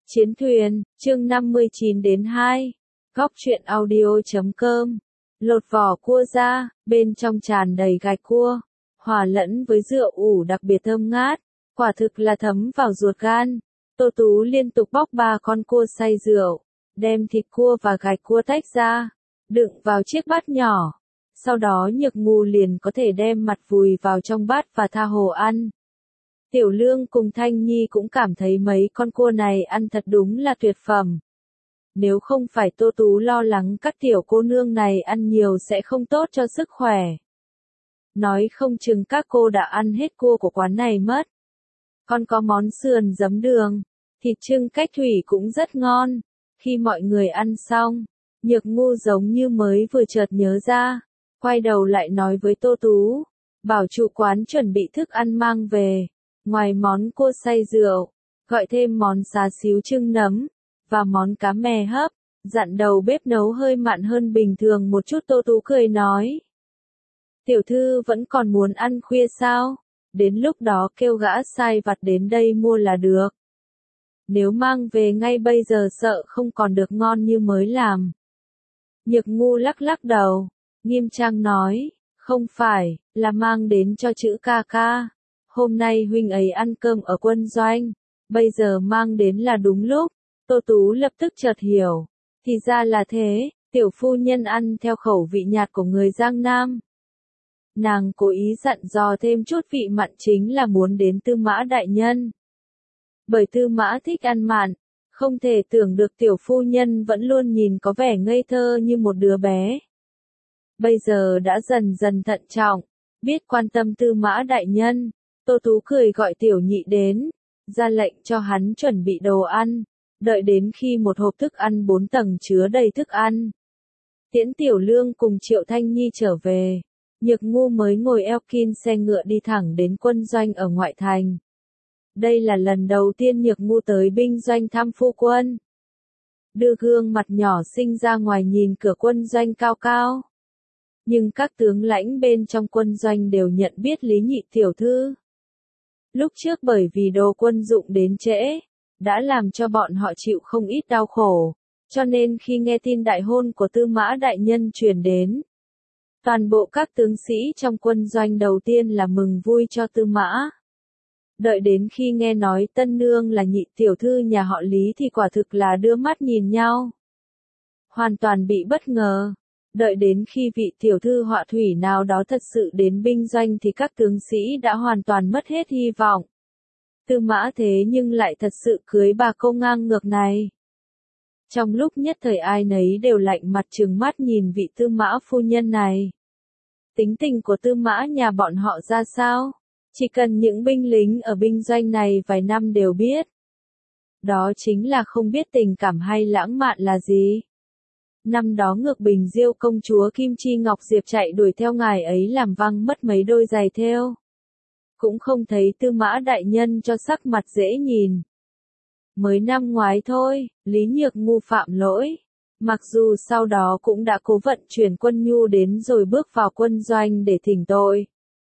Chiến thuyền, chương 59-2. Góc truyện audio.com. Lột vỏ cua ra, bên trong tràn đầy gạch cua, hòa lẫn với rượu ủ đặc biệt thơm ngát, quả thực là thấm vào ruột gan. Tô Tú liên tục bóc 3 con cua xay rượu, đem thịt cua và gạch cua tách ra, đựng vào chiếc bát nhỏ. Sau đó Nhược Ngu liền có thể đem mặt vùi vào trong bát và tha hồ ăn. Tiểu Lương cùng Thanh Nhi cũng cảm thấy mấy con cua này ăn thật đúng là tuyệt phẩm. Nếu không phải Tô Tú lo lắng các tiểu cô nương này ăn nhiều sẽ không tốt cho sức khỏe. Nói không chừng các cô đã ăn hết cua của quán này mất. Còn có món sườn giấm đường, thịt trưng cách thủy cũng rất ngon. Khi mọi người ăn xong, Nhược Ngu giống như mới vừa chợt nhớ ra, quay đầu lại nói với Tô Tú, bảo chủ quán chuẩn bị thức ăn mang về. Ngoài món cua xay rượu, gọi thêm món xá xíu trưng nấm, và món cá mè hấp, dặn đầu bếp nấu hơi mặn hơn bình thường một chút. Tô Tú cười nói. Tiểu thư vẫn còn muốn ăn khuya sao? Đến lúc đó kêu gã sai vặt đến đây mua là được. Nếu mang về ngay bây giờ sợ không còn được ngon như mới làm. Nhược Ngu lắc lắc đầu, nghiêm trang nói, không phải, là mang đến cho chữ ca ca. Hôm nay huynh ấy ăn cơm ở quân doanh, bây giờ mang đến là đúng lúc. Tô Tú lập tức chợt hiểu, thì ra là thế, tiểu phu nhân ăn theo khẩu vị nhạt của người Giang Nam. Nàng cố ý dặn dò thêm chút vị mặn chính là muốn đến Tư Mã đại nhân. Bởi Tư Mã thích ăn mặn, không thể tưởng được tiểu phu nhân vẫn luôn nhìn có vẻ ngây thơ như một đứa bé. Bây giờ đã dần dần thận trọng, biết quan tâm Tư Mã đại nhân. Tô Tú cười gọi Tiểu Nhị đến, ra lệnh cho hắn chuẩn bị đồ ăn, đợi đến khi một hộp thức ăn 4 tầng chứa đầy thức ăn. Tiễn Tiểu Lương cùng Triệu Thanh Nhi trở về, Nhược Ngu mới ngồi Elkin xe ngựa đi thẳng đến quân doanh ở ngoại thành. Đây là lần đầu tiên Nhược Ngu tới binh doanh thăm phu quân. Đưa gương mặt nhỏ xinh ra ngoài nhìn cửa quân doanh cao cao. Nhưng các tướng lãnh bên trong quân doanh đều nhận biết Lý Nhị tiểu thư. Lúc trước bởi vì đồ quân dụng đến trễ, đã làm cho bọn họ chịu không ít đau khổ, cho nên khi nghe tin đại hôn của Tư Mã đại nhân truyền đến, toàn bộ các tướng sĩ trong quân doanh đầu tiên là mừng vui cho Tư Mã. Đợi đến khi nghe nói tân nương là Nhị tiểu thư nhà họ Lý thì quả thực là đưa mắt nhìn nhau. Hoàn toàn bị bất ngờ. Đợi đến khi vị tiểu thư họa thủy nào đó thật sự đến binh doanh thì các tướng sĩ đã hoàn toàn mất hết hy vọng. Tư Mã thế nhưng lại thật sự cưới bà cô ngang ngược này. Trong lúc nhất thời ai nấy đều lạnh mặt trừng mắt nhìn vị Tư Mã phu nhân này. Tính tình của Tư Mã nhà bọn họ ra sao? Chỉ cần những binh lính ở binh doanh này vài năm đều biết. Đó chính là không biết tình cảm hay lãng mạn là gì. Năm đó Ngược Bình Diêu công chúa Kim Chi Ngọc Diệp chạy đuổi theo ngài ấy làm văng mất mấy đôi giày thêu. Cũng không thấy Tư Mã đại nhân cho sắc mặt dễ nhìn. Mới năm ngoái thôi, Lý Nhược Ngu phạm lỗi. Mặc dù sau đó cũng đã cố vận chuyển quân nhu đến rồi bước vào quân doanh để thỉnh tội.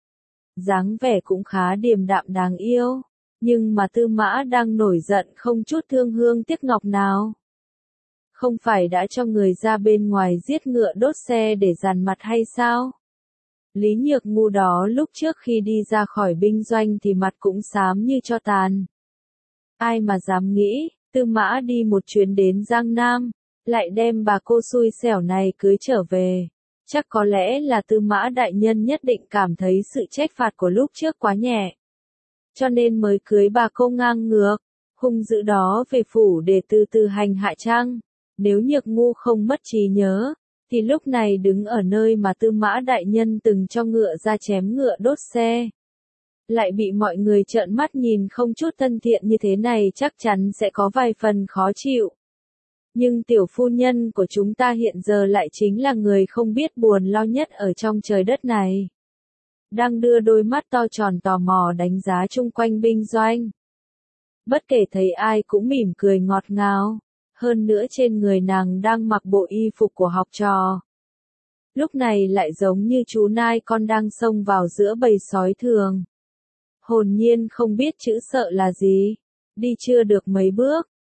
Dáng vẻ cũng khá điềm đạm đáng yêu. Nhưng mà Tư Mã đang nổi giận không chút thương hương tiếc ngọc nào. Không phải đã cho người ra bên ngoài giết ngựa đốt xe để dàn mặt hay sao? Lý Nhược Ngu đó lúc trước khi đi ra khỏi binh doanh thì mặt cũng xám như tro tàn. Ai mà dám nghĩ, Tư Mã đi một chuyến đến Giang Nam, lại đem bà cô xui xẻo này cưới trở về. Chắc có lẽ là Tư Mã đại nhân nhất định cảm thấy sự trách phạt của lúc trước quá nhẹ. Cho nên mới cưới bà cô ngang ngược, hung dữ đó về phủ để từ từ hành hạ chăng? Nếu Nhược Ngu không mất trí nhớ, thì lúc này đứng ở nơi mà Tư Mã đại nhân từng cho ngựa ra chém ngựa đốt xe. Lại bị mọi người trợn mắt nhìn không chút thân thiện như thế này chắc chắn sẽ có vài phần khó chịu. Nhưng tiểu phu nhân của chúng ta hiện giờ lại chính là người không biết buồn lo nhất ở trong trời đất này. Đang đưa đôi mắt to tròn tò mò đánh giá chung quanh binh doanh. Bất kể thấy ai cũng mỉm cười ngọt ngào. Hơn nữa trên người nàng đang mặc bộ y phục của học trò. Lúc này lại giống như chú nai con đang xông vào giữa bầy sói thường. Hồn nhiên không biết chữ sợ là gì. Đi chưa được mấy bước,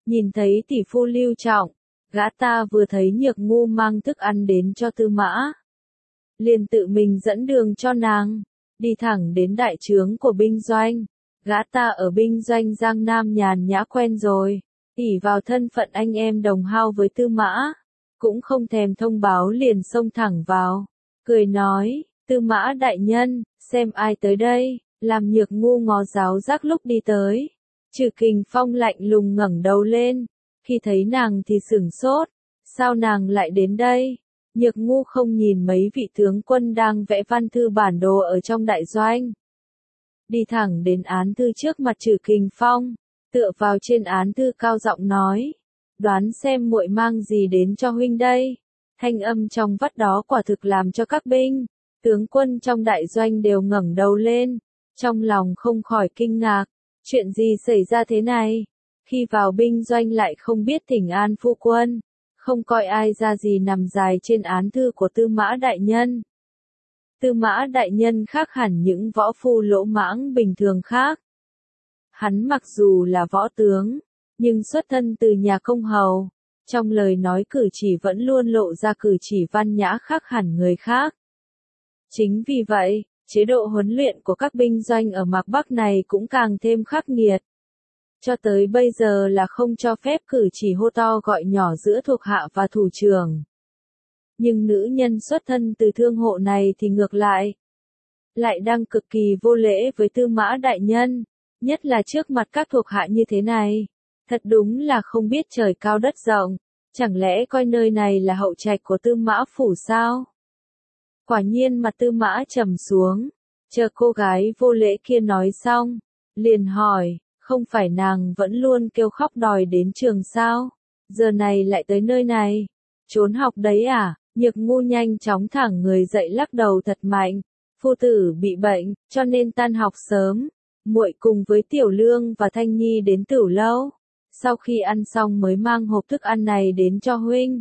Nhìn thấy tỷ phu Lưu Trọng, gã ta vừa thấy Nhược Ngu mang thức ăn đến cho Tư Mã, liền tự mình dẫn đường cho nàng, đi thẳng đến đại trướng của binh doanh. Gã ta ở binh doanh Giang Nam nhàn nhã quen rồi, ỷ vào thân phận anh em đồng hao với Tư Mã, cũng không thèm thông báo liền xông thẳng vào, cười nói, Tư Mã đại nhân, xem ai tới đây, làm Nhược Ngu ngó giáo giác lúc đi tới. Trừ Kình Phong lạnh lùng ngẩng đầu lên, khi thấy nàng thì sửng sốt, sao nàng lại đến đây? Nhược Ngu không nhìn mấy vị tướng quân đang vẽ văn thư bản đồ ở trong đại doanh. Đi thẳng đến án thư trước mặt Trừ Kình Phong, tựa vào trên án thư cao giọng nói, đoán xem muội mang gì đến cho huynh đây. Thanh âm trong vắt đó quả thực làm cho các binh, tướng quân trong đại doanh đều ngẩng đầu lên, trong lòng không khỏi kinh ngạc, chuyện gì xảy ra thế này? Khi vào binh doanh lại không biết thỉnh an phu quân, không coi ai ra gì nằm dài trên án thư của Tư Mã đại nhân. Tư Mã đại nhân khác hẳn những võ phu lỗ mãng bình thường khác. Hắn mặc dù là võ tướng, nhưng xuất thân từ nhà công hầu, trong lời nói cử chỉ vẫn luôn lộ ra cử chỉ văn nhã khác hẳn người khác. Chính vì vậy, chế độ huấn luyện của các binh doanh ở Mạc Bắc này cũng càng thêm khắc nghiệt. Cho tới bây giờ là không cho phép cử chỉ hô to gọi nhỏ giữa thuộc hạ và thủ trưởng. Nhưng nữ nhân xuất thân từ thương hộ này thì ngược lại đang cực kỳ vô lễ với Tư Mã đại nhân, nhất là trước mặt các thuộc hạ như thế này. Thật đúng là không biết trời cao đất rộng, chẳng lẽ coi nơi này là hậu trạch của Tư Mã phủ sao? Quả nhiên mặt Tư Mã trầm xuống, chờ cô gái vô lễ kia nói xong, liền hỏi, không phải nàng vẫn luôn kêu khóc đòi đến trường sao? Giờ này lại tới nơi này, trốn học đấy à? Nhược Ngu nhanh chóng thẳng người dậy lắc đầu thật mạnh, phu tử bị bệnh, cho nên tan học sớm, muội cùng với Tiểu Lương và Thanh Nhi đến Tửu Lâu, sau khi ăn xong mới mang hộp thức ăn này đến cho huynh.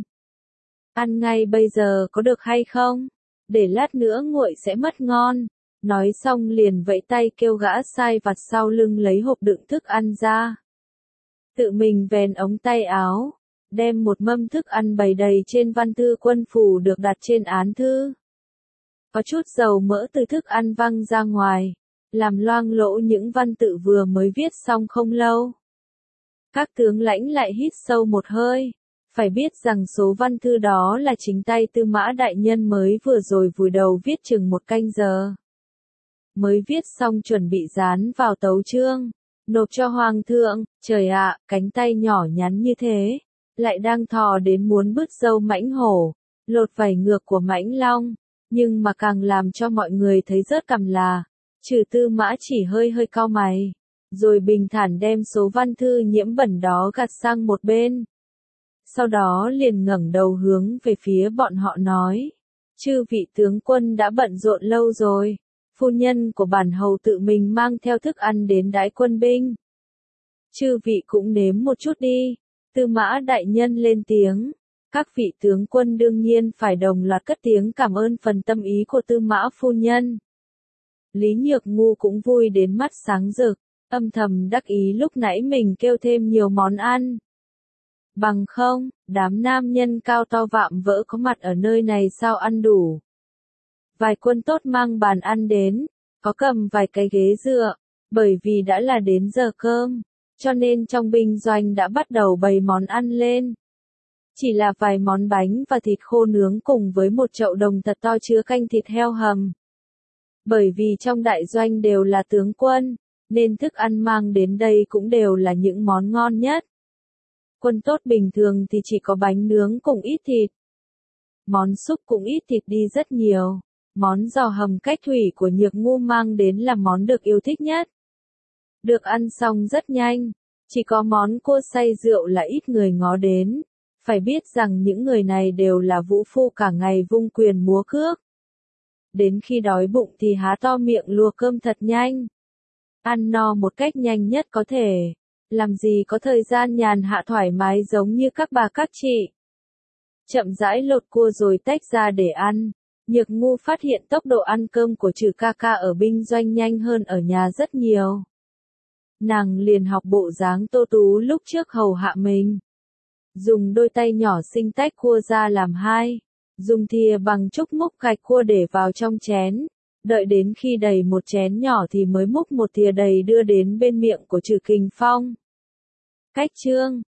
Ăn ngay bây giờ có được hay không? Để lát nữa nguội sẽ mất ngon. Nói xong liền vẫy tay kêu gã sai vặt sau lưng lấy hộp đựng thức ăn ra. Tự mình vén ống tay áo, đem một mâm thức ăn bày đầy trên văn thư quân phủ được đặt trên án thư. Có chút dầu mỡ từ thức ăn văng ra ngoài, làm loang lỗ những văn tự vừa mới viết xong không lâu. Các tướng lãnh lại hít sâu một hơi, phải biết rằng số văn thư đó là chính tay Tư Mã đại nhân mới vừa rồi vùi đầu viết chừng một canh giờ. Mới viết xong chuẩn bị dán vào tấu chương, nộp cho hoàng thượng. Trời ạ, cánh tay nhỏ nhắn như thế, lại đang thò đến muốn bứt râu mãnh hổ, lột vảy ngược của mãnh long, nhưng mà càng làm cho mọi người thấy rớt cằm là, trừ Tư Mã chỉ hơi hơi cau mày, rồi bình thản đem số văn thư nhiễm bẩn đó gạt sang một bên. Sau đó liền ngẩng đầu hướng về phía bọn họ nói, chư vị tướng quân đã bận rộn lâu rồi, phu nhân của bản hầu tự mình mang theo thức ăn đến đãi quân binh. Chư vị cũng nếm một chút đi. Tư Mã đại nhân lên tiếng, các vị tướng quân đương nhiên phải đồng loạt cất tiếng cảm ơn phần tâm ý của Tư Mã phu nhân. Lý Nhược Ngu cũng vui đến mắt sáng rực, âm thầm đắc ý lúc nãy mình kêu thêm nhiều món ăn. Bằng không, đám nam nhân cao to vạm vỡ có mặt ở nơi này sao ăn đủ. Vài quân tốt mang bàn ăn đến, có cầm vài cái ghế dựa, bởi vì đã là đến giờ cơm, cho nên trong binh doanh đã bắt đầu bày món ăn lên. Chỉ là vài món bánh và thịt khô nướng cùng với một chậu đồng thật to chứa canh thịt heo hầm. Bởi vì trong đại doanh đều là tướng quân, nên thức ăn mang đến đây cũng đều là những món ngon nhất. Quân tốt bình thường thì chỉ có bánh nướng cùng ít thịt. Món súp cũng ít thịt đi rất nhiều. Món giò hầm cách thủy của Nhược Ngu mang đến là món được yêu thích nhất. Được ăn xong rất nhanh, chỉ có món cua xay rượu là ít người ngó đến. Phải biết rằng những người này đều là vũ phu cả ngày vung quyền múa cước. Đến khi đói bụng thì há to miệng lùa cơm thật nhanh. Ăn no một cách nhanh nhất có thể. Làm gì có thời gian nhàn hạ thoải mái giống như các bà các chị. Chậm rãi lột cua rồi tách ra để ăn. Nhược Ngu phát hiện tốc độ ăn cơm của Trừ ca ca ở binh doanh nhanh hơn ở nhà rất nhiều. nàng liền học bộ dáng Tô Tú lúc trước hầu hạ mình. Dùng đôi tay nhỏ xinh tách cua ra làm hai, dùng thìa bằng trúc múc gạch cua để vào trong chén, đợi đến khi đầy một chén nhỏ thì mới múc một thìa đầy đưa đến bên miệng của Trừ Kình Phong. Cách chương